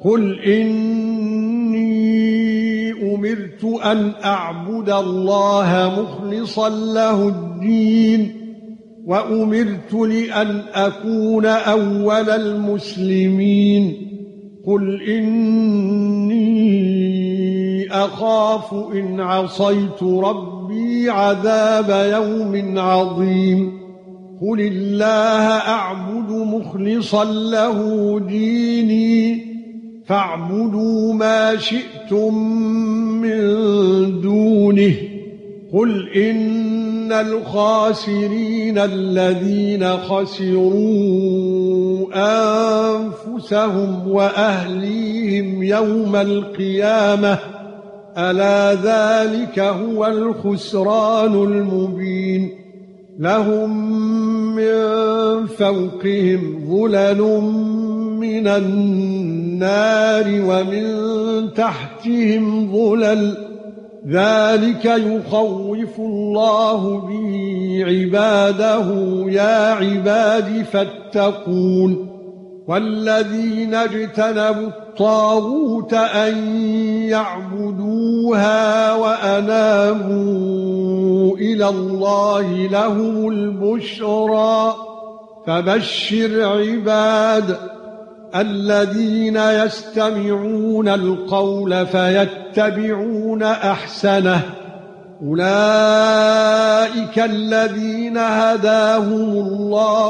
قل إني أمرت أن أعبد الله مخلصا له الدين وأمرت لأن أكون أول المسلمين قل إني أخاف إن عصيت ربي عذاب يوم عظيم قل الله أعبد مخلصا له ديني فاعبدوا ما شئتم من دونه قل إن الخاسرين الذين خسروا أنفسهم وأهليهم يوم القيامة ألا ذلك هو الخسران المبين لهم من فوقهم ظلل من النار ومن تحتهم ظلل ذلك يخوف الله به عباده يا عباد فاتقون والذين اجتنبوا الطاغوت أن يعبدوها وأنابوا إلى الله لهم البشرى فبشر عباد الذين يستمعون القول فيتبعون أحسنه أولئك الذين هداهم الله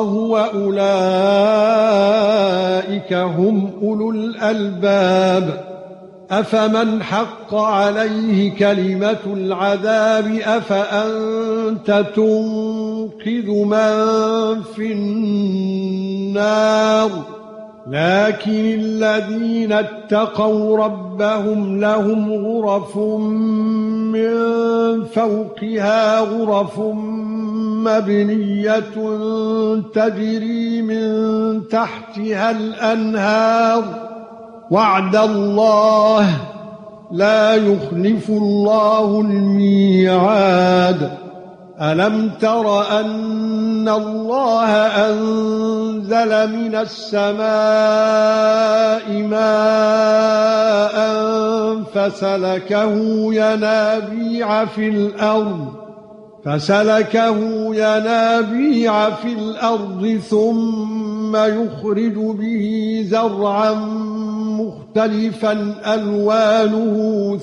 وأولئك هم أولو الألباب أفمن حق عليه كلمة العذاب أفأنت تنقذ من في النار لكن الذين اتقوا ربهم لهم غرف من فوقها غرف مبنية تجري من تحتها الأنهار وعد الله لا يخلف الله الميعاد ألم تر أن الله أنزل من السماء ماء فسلكه ينابيع في الأرض ثم يخرج به زرعا مختلفا ألوانه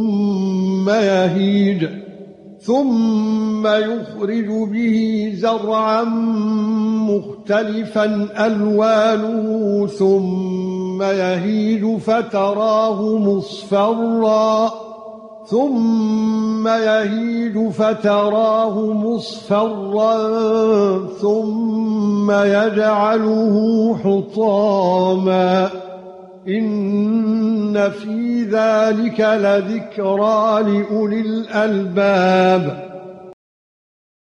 ثم يخرج به زرعا مختلفا ألوانه ثم يهيج فتراه مصفرا ثم يجعله حطاما إن في ذلك لذكرى لأولي الألباب